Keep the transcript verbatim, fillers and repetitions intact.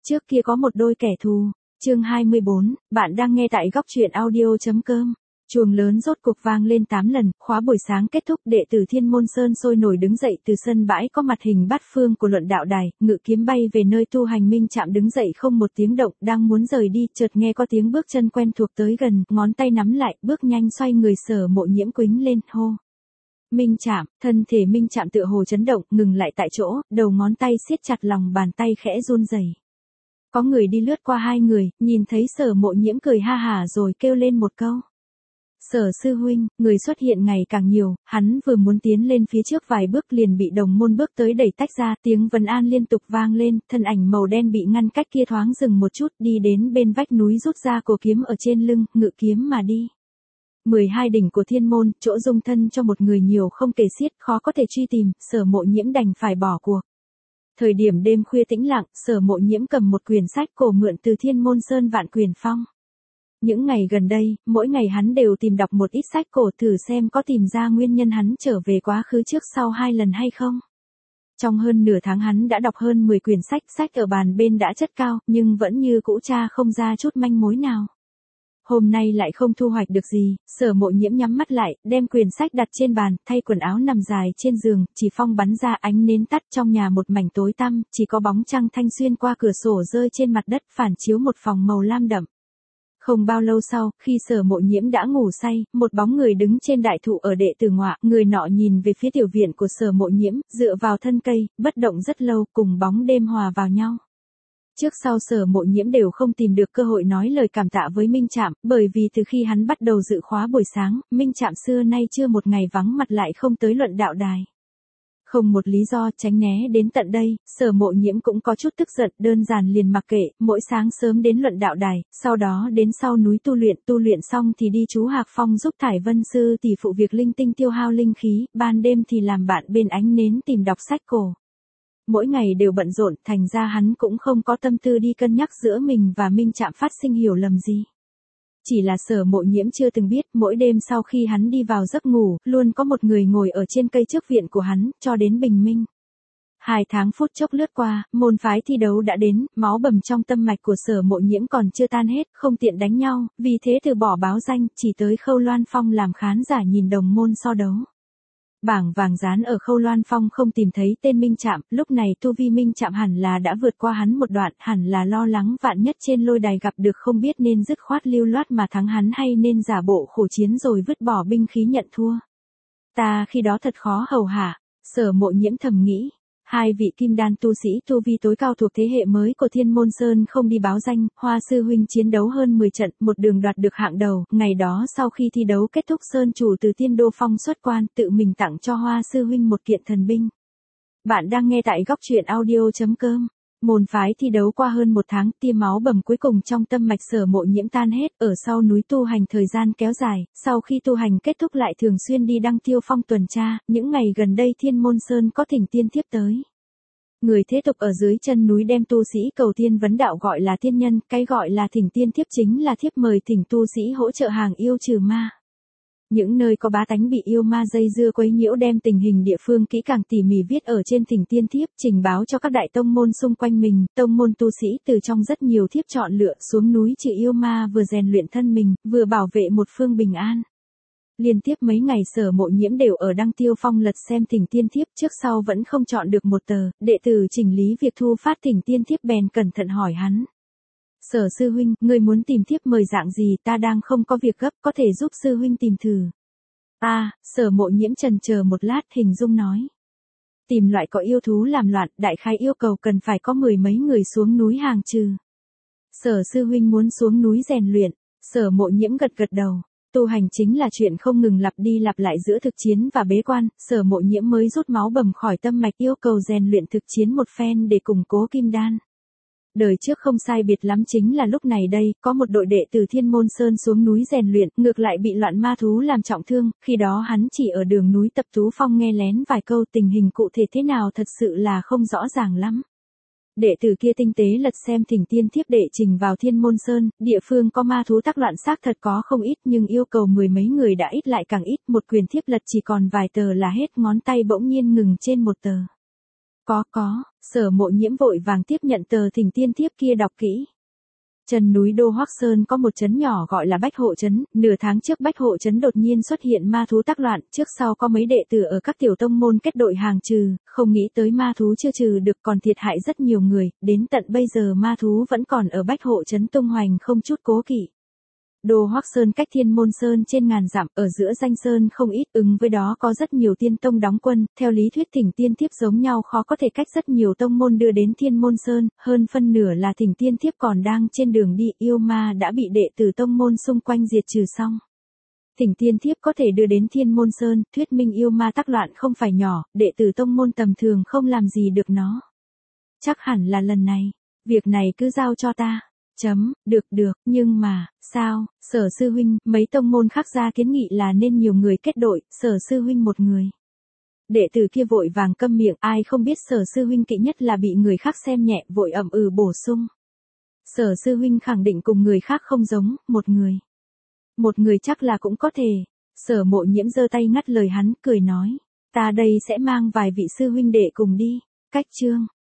Trước kia có một đôi kẻ thù. Chương hai mươi bốn, bạn đang nghe tại góc truyện audio.com. Chuông lớn rốt cuộc vang lên tám lần, khóa buổi sáng kết thúc, đệ tử Thiên Môn Sơn sôi nổi đứng dậy từ sân bãi có mặt hình bát phương của luận đạo đài, ngự kiếm bay về nơi tu hành. Minh Trạm đứng dậy không một tiếng động, đang muốn rời đi, chợt nghe có tiếng bước chân quen thuộc tới gần, ngón tay nắm lại, bước nhanh xoay người. Sở Mộ Nhiễm quýnh lên, hô. Minh Trạm, thân thể Minh Trạm tựa hồ chấn động, ngừng lại tại chỗ, đầu ngón tay siết chặt lòng bàn tay khẽ run rẩy. Có người đi lướt qua hai người, nhìn thấy Sở Mộ Nhiễm cười ha hả rồi kêu lên một câu. Sở sư huynh, người xuất hiện ngày càng nhiều, hắn vừa muốn tiến lên phía trước vài bước liền bị đồng môn bước tới đẩy tách ra, tiếng vấn an liên tục vang lên, thân ảnh màu đen bị ngăn cách kia thoáng dừng một chút, đi đến bên vách núi rút ra cổ kiếm ở trên lưng, ngự kiếm mà đi. mười hai đỉnh của thiên môn, chỗ dung thân cho một người nhiều không kể xiết, khó có thể truy tìm, Sở Mộ Nhiễm đành phải bỏ cuộc. Thời điểm đêm khuya tĩnh lặng, Sở Mộ Nhiễm cầm một quyển sách cổ mượn từ Thiên Môn Sơn Vạn Quyền Phong. Những ngày gần đây, mỗi ngày hắn đều tìm đọc một ít sách cổ thử xem có tìm ra nguyên nhân hắn trở về quá khứ trước sau hai lần hay không. Trong hơn nửa tháng hắn đã đọc hơn mười quyển sách, sách ở bàn bên đã chất cao, nhưng vẫn như cũ tra không ra chút manh mối nào. Hôm nay lại không thu hoạch được gì, Sở Mộ Nhiễm nhắm mắt lại, đem quyển sách đặt trên bàn, thay quần áo nằm dài trên giường, chỉ phong bắn ra, ánh nến tắt, trong nhà một mảnh tối tăm, chỉ có bóng trăng thanh xuyên qua cửa sổ rơi trên mặt đất, phản chiếu một phòng màu lam đậm. Không bao lâu sau, khi Sở Mộ Nhiễm đã ngủ say, một bóng người đứng trên đại thụ ở đệ tử ngọa, người nọ nhìn về phía tiểu viện của Sở Mộ Nhiễm, dựa vào thân cây, bất động rất lâu, cùng bóng đêm hòa vào nhau. Trước sau Sở Mộ Nhiễm đều không tìm được cơ hội nói lời cảm tạ với Minh Trạm, bởi vì từ khi hắn bắt đầu dự khóa buổi sáng, Minh Trạm xưa nay chưa một ngày vắng mặt lại không tới luận đạo đài. Không một lý do, tránh né đến tận đây, Sở Mộ Nhiễm cũng có chút tức giận, đơn giản liền mặc kệ, mỗi sáng sớm đến luận đạo đài, sau đó đến sau núi tu luyện, tu luyện xong thì đi chú Hạc Phong giúp Thải Vân sư tỷ phụ việc linh tinh tiêu hao linh khí, ban đêm thì làm bạn bên ánh nến tìm đọc sách cổ. Mỗi ngày đều bận rộn, thành ra hắn cũng không có tâm tư đi cân nhắc giữa mình và Minh Trạm phát sinh hiểu lầm gì. Chỉ là Sở Mộ Nhiễm chưa từng biết, mỗi đêm sau khi hắn đi vào giấc ngủ, luôn có một người ngồi ở trên cây trước viện của hắn, cho đến bình minh. Hai tháng phút chốc lướt qua, môn phái thi đấu đã đến, máu bầm trong tâm mạch của Sở Mộ Nhiễm còn chưa tan hết, không tiện đánh nhau, vì thế từ bỏ báo danh, chỉ tới Khâu Loan Phong làm khán giả nhìn đồng môn so đấu. Bảng vàng dán ở Khâu Loan Phong không tìm thấy tên Minh Trạm, lúc này tu vi Minh Trạm hẳn là đã vượt qua hắn một đoạn, hẳn là lo lắng vạn nhất trên lôi đài gặp được không biết nên dứt khoát lưu loát mà thắng hắn hay nên giả bộ khổ chiến rồi vứt bỏ binh khí nhận thua. Ta khi đó thật khó hầu hạ, Sở Mộ Nhiễm thầm nghĩ. Hai vị kim đan tu sĩ tu vi tối cao thuộc thế hệ mới của Thiên Môn Sơn không đi báo danh, Hoa sư huynh chiến đấu hơn mười trận, một đường đoạt được hạng đầu, ngày đó sau khi thi đấu kết thúc Sơn chủ từ Tiên Đô Phong xuất quan, tự mình tặng cho Hoa sư huynh một kiện thần binh. Bạn đang nghe tại góc truyện audio.com. Môn phái thi đấu qua hơn một tháng, tia máu bầm cuối cùng trong tâm mạch Sở Mộ Nhiễm tan hết, ở sau núi tu hành thời gian kéo dài, sau khi tu hành kết thúc lại thường xuyên đi Đăng Tiêu Phong tuần tra, những ngày gần đây Thiên Môn Sơn có thỉnh tiên thiếp tới. Người thế tục ở dưới chân núi đem tu sĩ cầu tiên vấn đạo gọi là tiên nhân, cái gọi là thỉnh tiên thiếp chính là thiếp mời thỉnh tu sĩ hỗ trợ hàng yêu trừ ma. Những nơi có bá tánh bị yêu ma dây dưa quấy nhiễu đem tình hình địa phương kỹ càng tỉ mỉ viết ở trên thỉnh tiên thiếp, trình báo cho các đại tông môn xung quanh mình, tông môn tu sĩ từ trong rất nhiều thiếp chọn lựa xuống núi trừ yêu ma, vừa rèn luyện thân mình, vừa bảo vệ một phương bình an. Liên tiếp mấy ngày Sở Mộ Nhiễm đều ở Đăng Tiêu Phong lật xem thỉnh tiên thiếp, trước sau vẫn không chọn được một tờ, đệ tử chỉnh lý việc thu phát thỉnh tiên thiếp bèn cẩn thận hỏi hắn. Sở sư huynh, ngươi muốn tìm thiếp mời dạng gì, ta đang không có việc gấp, có thể giúp sư huynh tìm thử. A, à, Sở Mộ Nhiễm chần chờ một lát, hình dung nói. Tìm loại có yêu thú làm loạn, đại khái yêu cầu cần phải có mười mấy người xuống núi hàng trừ. Sở sư huynh muốn xuống núi rèn luyện, Sở Mộ Nhiễm gật gật đầu. Tu hành chính là chuyện không ngừng lặp đi lặp lại giữa thực chiến và bế quan, Sở Mộ Nhiễm mới rút máu bầm khỏi tâm mạch yêu cầu rèn luyện thực chiến một phen để củng cố kim đan. Đời trước không sai biệt lắm chính là lúc này đây, có một đội đệ từ Thiên Môn Sơn xuống núi rèn luyện, ngược lại bị loạn ma thú làm trọng thương, khi đó hắn chỉ ở đường núi Tập Tú Phong nghe lén vài câu, tình hình cụ thể thế nào thật sự là không rõ ràng lắm. Đệ tử kia tinh tế lật xem thỉnh tiên thiếp đệ trình vào Thiên Môn Sơn, địa phương có ma thú tác loạn xác thật có không ít nhưng yêu cầu mười mấy người đã ít lại càng ít, một quyền thiếp lật chỉ còn vài tờ là hết, ngón tay bỗng nhiên ngừng trên một tờ. Có có, Sở Mộ Nhiễm vội vàng tiếp nhận tờ thỉnh tiên thiếp kia đọc kỹ. Chân núi Đô Hoắc Sơn có một trấn nhỏ gọi là Bách Hộ Trấn, nửa tháng trước Bách Hộ Trấn đột nhiên xuất hiện ma thú tác loạn, trước sau có mấy đệ tử ở các tiểu tông môn kết đội hàng trừ, không nghĩ tới ma thú chưa trừ được còn thiệt hại rất nhiều người, đến tận bây giờ ma thú vẫn còn ở Bách Hộ Trấn tung hoành không chút cố kỵ. Đô Hoắc Sơn cách Thiên Môn Sơn trên ngàn dặm, ở giữa danh sơn không ít, ứng với đó có rất nhiều tiên tông đóng quân, theo lý thuyết thỉnh tiên thiếp giống nhau khó có thể cách rất nhiều tông môn đưa đến Thiên Môn Sơn, hơn phân nửa là thỉnh tiên thiếp còn đang trên đường đi, yêu ma đã bị đệ tử tông môn xung quanh diệt trừ xong. Thỉnh tiên thiếp có thể đưa đến Thiên Môn Sơn, thuyết minh yêu ma tác loạn không phải nhỏ, đệ tử tông môn tầm thường không làm gì được nó. Chắc hẳn là lần này, việc này cứ giao cho ta. Chấm, được được, nhưng mà, sao, Sở sư huynh, mấy tông môn khác ra kiến nghị là nên nhiều người kết đội, Sở sư huynh một người. Đệ tử kia vội vàng câm miệng, ai không biết Sở sư huynh kỵ nhất là bị người khác xem nhẹ, vội ậm ừ bổ sung. Sở sư huynh khẳng định cùng người khác không giống, một người. Một người chắc là cũng có thể. Sở Mộ Nhiễm giơ tay ngắt lời hắn, cười nói, ta đây sẽ mang vài vị sư huynh đệ cùng đi. Cách chương